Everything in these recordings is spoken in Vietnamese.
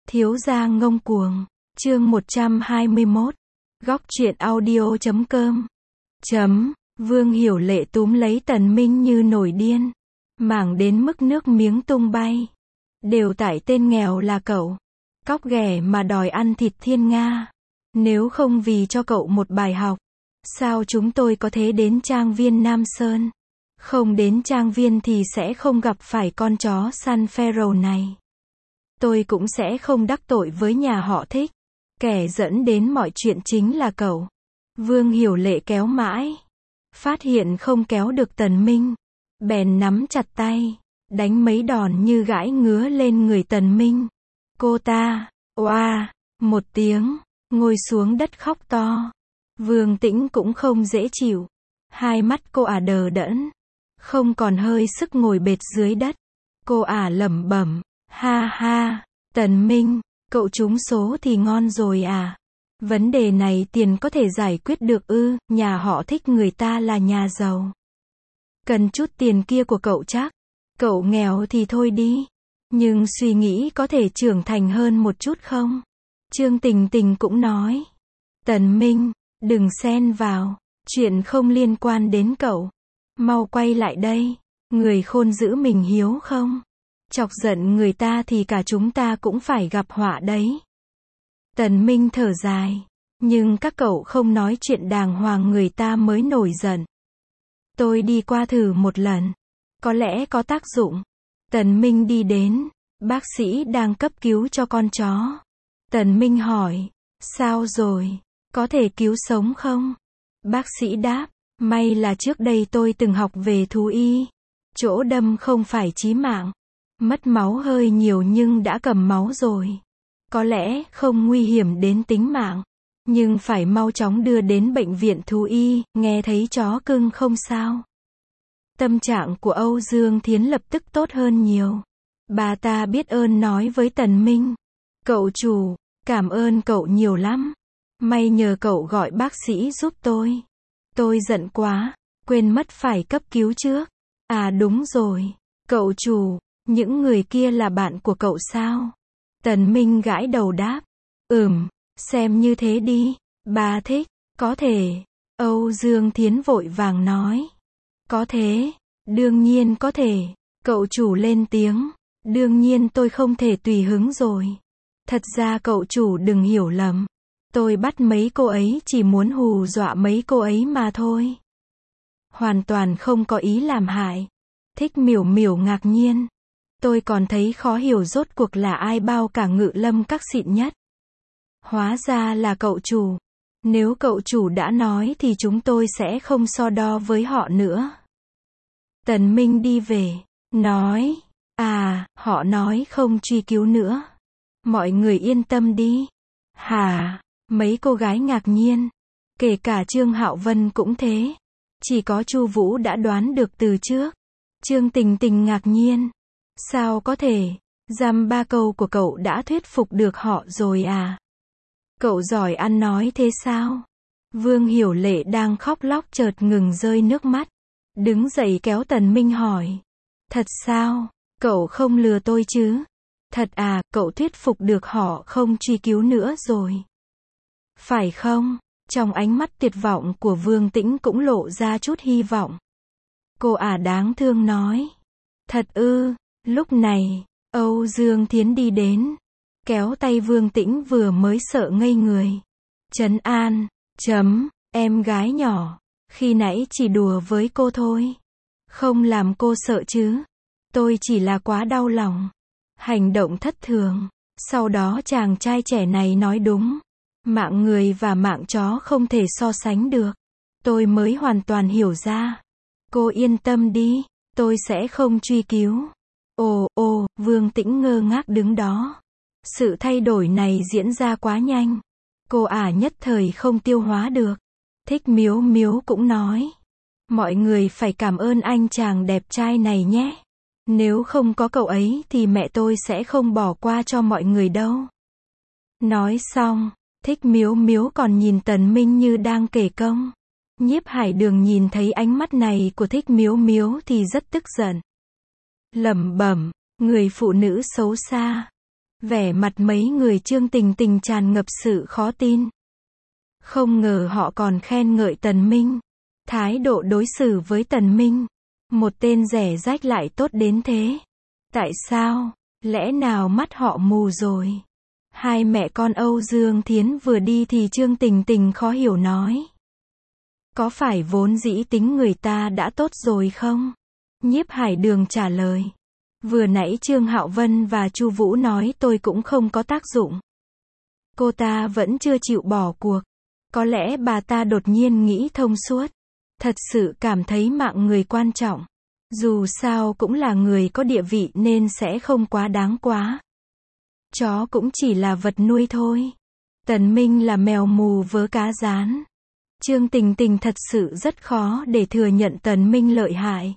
Thiếu gia ngông cuồng. Chương 121. Góc truyện audio.com. Vương Hiểu Lệ túm lấy Tần Minh như nổi điên, mảng đến mức nước miếng tung bay. Đều tại tên nghèo là cậu, cóc ghẻ mà đòi ăn thịt thiên nga. Nếu không vì cho cậu một bài học, sao chúng tôi có thể đến trang viên Nam Sơn? Không đến trang viên thì sẽ không gặp phải con chó săn Pharaoh này. Tôi cũng sẽ không đắc tội với nhà họ Thích. Kẻ dẫn đến mọi chuyện chính là cậu. Vương Hiểu Lệ kéo mãi, phát hiện không kéo được Tần Minh, bèn nắm chặt tay, đánh mấy đòn như gãi ngứa lên người Tần Minh. Cô ta, oa, một tiếng, ngồi xuống đất khóc to. Vương Tĩnh cũng không dễ chịu. Hai mắt cô đờ đẫn, không còn hơi sức ngồi bệt dưới đất. Cô lẩm bẩm, ha ha, Tần Minh, cậu trúng số thì ngon rồi à. Vấn đề này tiền có thể giải quyết được ư? Nhà họ Thích người ta là nhà giàu, cần chút tiền kia của cậu chắc. Cậu nghèo thì thôi đi, nhưng suy nghĩ có thể trưởng thành hơn một chút không? Trương Tình Tình cũng nói. Tần Minh, đừng xen vào, chuyện không liên quan đến cậu. Mau quay lại đây, người khôn giữ mình hiếu không? Chọc giận người ta thì cả chúng ta cũng phải gặp họa đấy. Tần Minh thở dài, nhưng các cậu không nói chuyện đàng hoàng người ta mới nổi giận. Tôi đi qua thử một lần, có lẽ có tác dụng. Tần Minh đi đến, bác sĩ đang cấp cứu cho con chó. Tần Minh hỏi, sao rồi, có thể cứu sống không? Bác sĩ đáp, may là trước đây tôi từng học về thú y. Chỗ đâm không phải chí mạng, mất máu hơi nhiều nhưng đã cầm máu rồi. Có lẽ không nguy hiểm đến tính mạng, nhưng phải mau chóng đưa đến bệnh viện thú y. Nghe thấy chó cưng không sao. Tâm trạng của Âu Dương Thiến lập tức tốt hơn nhiều. Bà ta biết ơn nói với Tần Minh, cậu chủ, cảm ơn cậu nhiều lắm. May nhờ cậu gọi bác sĩ giúp tôi. Tôi giận quá, quên mất phải cấp cứu trước. À đúng rồi, cậu chủ, những người kia là bạn của cậu sao? Tần Minh gãi đầu đáp, xem như thế đi. Bà thích, có thể. Âu Dương Thiến vội vàng nói, có thế, đương nhiên có thể. Cậu chủ lên tiếng, đương nhiên tôi không thể tùy hứng rồi. Thật ra cậu chủ đừng hiểu lầm, tôi bắt mấy cô ấy chỉ muốn hù dọa mấy cô ấy mà thôi. Hoàn toàn không có ý làm hại. Thích Miểu Miểu ngạc nhiên, tôi còn thấy khó hiểu rốt cuộc là ai bao cả Ngự Lâm các xịn nhất. Hóa ra là cậu chủ. Nếu cậu chủ đã nói thì chúng tôi sẽ không so đo với họ nữa. Tần Minh đi về, nói, họ nói không truy cứu nữa. Mọi người yên tâm đi. Hả? Mấy cô gái ngạc nhiên, kể cả Trương Hạo Vân cũng thế. Chỉ có Chu Vũ đã đoán được từ trước. Trương Tình Tình ngạc nhiên, sao có thể, dăm ba câu của cậu đã thuyết phục được họ rồi à? Cậu giỏi ăn nói thế sao? Vương Hiểu Lệ đang khóc lóc chợt ngừng rơi nước mắt, đứng dậy kéo Tần Minh hỏi, thật sao? Cậu không lừa tôi chứ? Thật à? Cậu thuyết phục được họ không truy cứu nữa rồi, phải không? Trong ánh mắt tuyệt vọng của Vương Tĩnh cũng lộ ra chút hy vọng. Cô đáng thương nói, thật ư? Lúc này, Âu Dương Thiến đi đến, kéo tay Vương Tĩnh vừa mới sợ ngây người. Trấn an, em gái nhỏ, khi nãy chỉ đùa với cô thôi. Không làm cô sợ chứ? Tôi chỉ là quá đau lòng. Hành động thất thường. Sau đó chàng trai trẻ này nói đúng. Mạng người và mạng chó không thể so sánh được. Tôi mới hoàn toàn hiểu ra. Cô yên tâm đi, tôi sẽ không truy cứu. Vương Tĩnh ngơ ngác đứng đó. Sự thay đổi này diễn ra quá nhanh. Cô nhất thời không tiêu hóa được. Thích Miếu Miếu cũng nói, mọi người phải cảm ơn anh chàng đẹp trai này nhé. Nếu không có cậu ấy thì mẹ tôi sẽ không bỏ qua cho mọi người đâu. Nói xong, Thích Miếu Miếu còn nhìn Tần Minh như đang kể công. Nhiếp Hải Đường nhìn thấy ánh mắt này của Thích Miếu Miếu thì rất tức giận. Lẩm bẩm, người phụ nữ xấu xa. Vẻ mặt mấy người Trương Tình Tình tràn ngập sự khó tin. Không ngờ họ còn khen ngợi Tần Minh. Thái độ đối xử với Tần Minh, một tên rẻ rách lại tốt đến thế. Tại sao? Lẽ nào mắt họ mù rồi? Hai mẹ con Âu Dương Thiến vừa đi thì Trương Tình Tình khó hiểu nói. Có phải vốn dĩ tính người ta đã tốt rồi không? Nhiếp Hải Đường trả lời. Vừa nãy Trương Hạo Vân và Chu Vũ nói tôi cũng không có tác dụng. Cô ta vẫn chưa chịu bỏ cuộc. Có lẽ bà ta đột nhiên nghĩ thông suốt. Thật sự cảm thấy mạng người quan trọng. Dù sao cũng là người có địa vị nên sẽ không quá đáng quá. Chó cũng chỉ là vật nuôi thôi. Tần Minh là mèo mù vớ cá rán. Trương Tình Tình thật sự rất khó để thừa nhận Tần Minh lợi hại.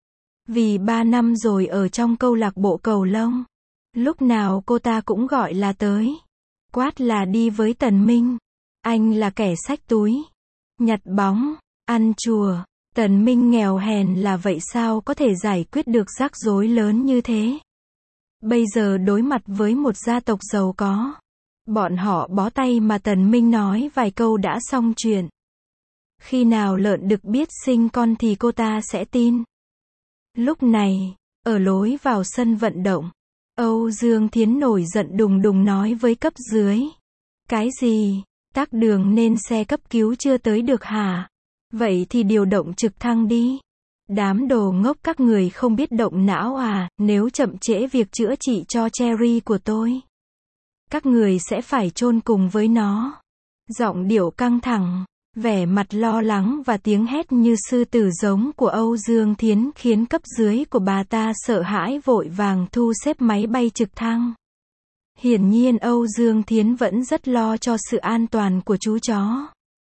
Vì 3 năm rồi ở trong câu lạc bộ cầu lông. Lúc nào cô ta cũng gọi là tới. Quát là đi với Tần Minh. Anh là kẻ xách túi. Nhặt bóng. Ăn chùa. Tần Minh nghèo hèn là vậy sao có thể giải quyết được rắc rối lớn như thế. Bây giờ đối mặt với một gia tộc giàu có. Bọn họ bó tay mà Tần Minh nói vài câu đã xong chuyện. Khi nào lợn đực biết sinh con thì cô ta sẽ tin. Lúc này, ở lối vào sân vận động, Âu Dương Thiến nổi giận đùng đùng nói với cấp dưới. Cái gì? Tắc đường nên xe cấp cứu chưa tới được hả? Vậy thì điều động trực thăng đi. Đám đồ ngốc các người không biết động não à, nếu chậm trễ việc chữa trị cho Cherry của tôi. Các người sẽ phải chôn cùng với nó. Giọng điệu căng thẳng, vẻ mặt lo lắng và tiếng hét như sư tử giống của Âu Dương Thiến khiến cấp dưới của bà ta sợ hãi vội vàng thu xếp máy bay trực thăng. Hiển nhiên Âu Dương Thiến vẫn rất lo cho sự an toàn của chú chó.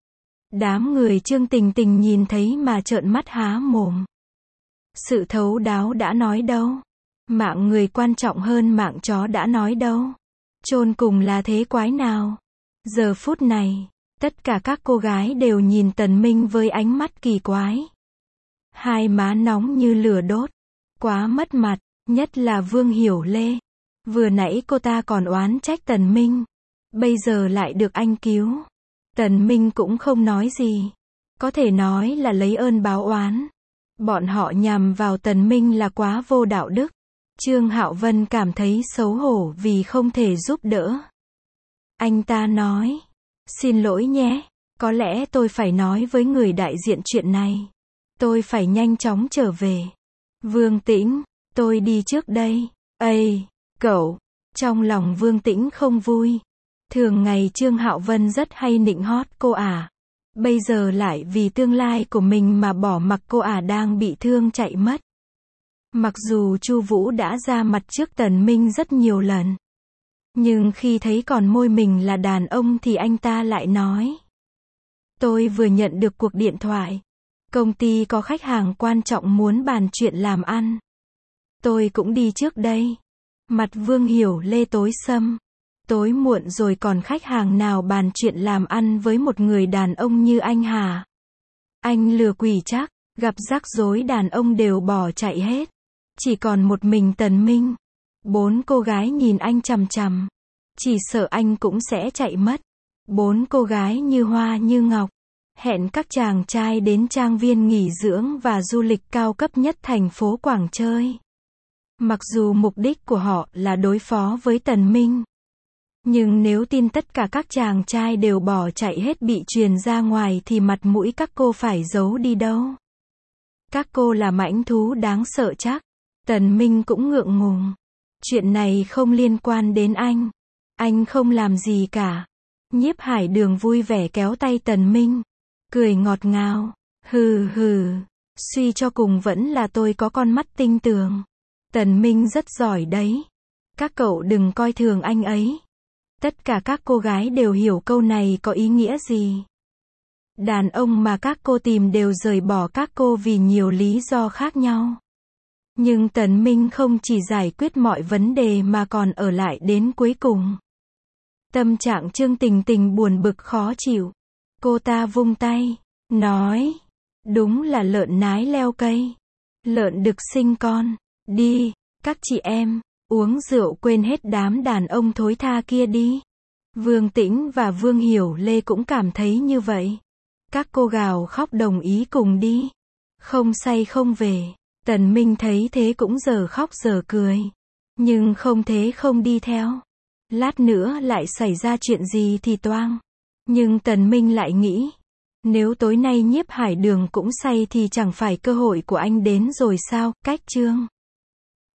Đám người Trương Tình Tình nhìn thấy mà trợn mắt há mồm. Sự thấu đáo đã nói đâu. Mạng người quan trọng hơn mạng chó đã nói đâu. Chôn cùng là thế quái nào. Giờ phút này, tất cả các cô gái đều nhìn Tần Minh với ánh mắt kỳ quái. Hai má nóng như lửa đốt. Quá mất mặt, nhất là Vương Hiểu Lê. Vừa nãy cô ta còn oán trách Tần Minh. Bây giờ lại được anh cứu. Tần Minh cũng không nói gì. Có thể nói là lấy ơn báo oán. Bọn họ nhằm vào Tần Minh là quá vô đạo đức. Trương Hạo Vân cảm thấy xấu hổ vì không thể giúp đỡ. Anh ta nói. Xin lỗi nhé. Có lẽ tôi phải nói với người đại diện chuyện này. Tôi phải nhanh chóng trở về. Vương Tĩnh, tôi đi trước đây. Ây, cậu. Trong lòng Vương Tĩnh không vui. Thường ngày Trương Hạo Vân rất hay nịnh hót cô ả. Bây giờ lại vì tương lai của mình mà bỏ mặc cô ả đang bị thương chạy mất. Mặc dù Chu Vũ đã ra mặt trước Tần Minh rất nhiều lần. Nhưng khi thấy còn môi mình là đàn ông thì anh ta lại nói. Tôi vừa nhận được cuộc điện thoại. Công ty có khách hàng quan trọng muốn bàn chuyện làm ăn. Tôi cũng đi trước đây. Mặt Vương Hiểu Lê tối sầm. Tối muộn rồi còn khách hàng nào bàn chuyện làm ăn với một người đàn ông như anh hả? Anh lừa quỷ chắc, gặp rắc rối đàn ông đều bỏ chạy hết. Chỉ còn một mình Tần Minh. 4 cô gái nhìn anh chằm chằm. Chỉ sợ anh cũng sẽ chạy mất. 4 cô gái như hoa như ngọc. Hẹn các chàng trai đến trang viên nghỉ dưỡng và du lịch cao cấp nhất thành phố Quảng chơi. Mặc dù mục đích của họ là đối phó với Tần Minh. Nhưng nếu tin tất cả các chàng trai đều bỏ chạy hết bị truyền ra ngoài thì mặt mũi các cô phải giấu đi đâu. Các cô là mãnh thú đáng sợ chắc. Tần Minh cũng ngượng ngùng. Chuyện này không liên quan đến anh. Anh không làm gì cả. Nhiếp Hải Đường vui vẻ kéo tay Tần Minh. Cười ngọt ngào. Hừ hừ. Suy cho cùng vẫn là tôi có con mắt tinh tường. Tần Minh rất giỏi đấy. Các cậu đừng coi thường anh ấy. Tất cả các cô gái đều hiểu câu này có ý nghĩa gì. Đàn ông mà các cô tìm đều rời bỏ các cô vì nhiều lý do khác nhau. Nhưng Tần Minh không chỉ giải quyết mọi vấn đề mà còn ở lại đến cuối cùng. Tâm trạng Trương Tình Tình buồn bực khó chịu. Cô ta vung tay, nói. Đúng là lợn nái leo cây. Lợn đực sinh con. Đi, các chị em, Uống rượu quên hết đám đàn ông thối tha kia đi. Vương Tĩnh và Vương Hiểu Lê cũng cảm thấy như vậy. Các cô gào khóc đồng ý cùng đi. Không say không về. Tần Minh thấy thế cũng giờ khóc giờ cười. Nhưng không thế không đi theo. Lát nữa lại xảy ra chuyện gì thì toang. Nhưng Tần Minh lại nghĩ. Nếu tối nay Nhiếp Hải Đường cũng say thì chẳng phải cơ hội của anh đến rồi sao, cách chương.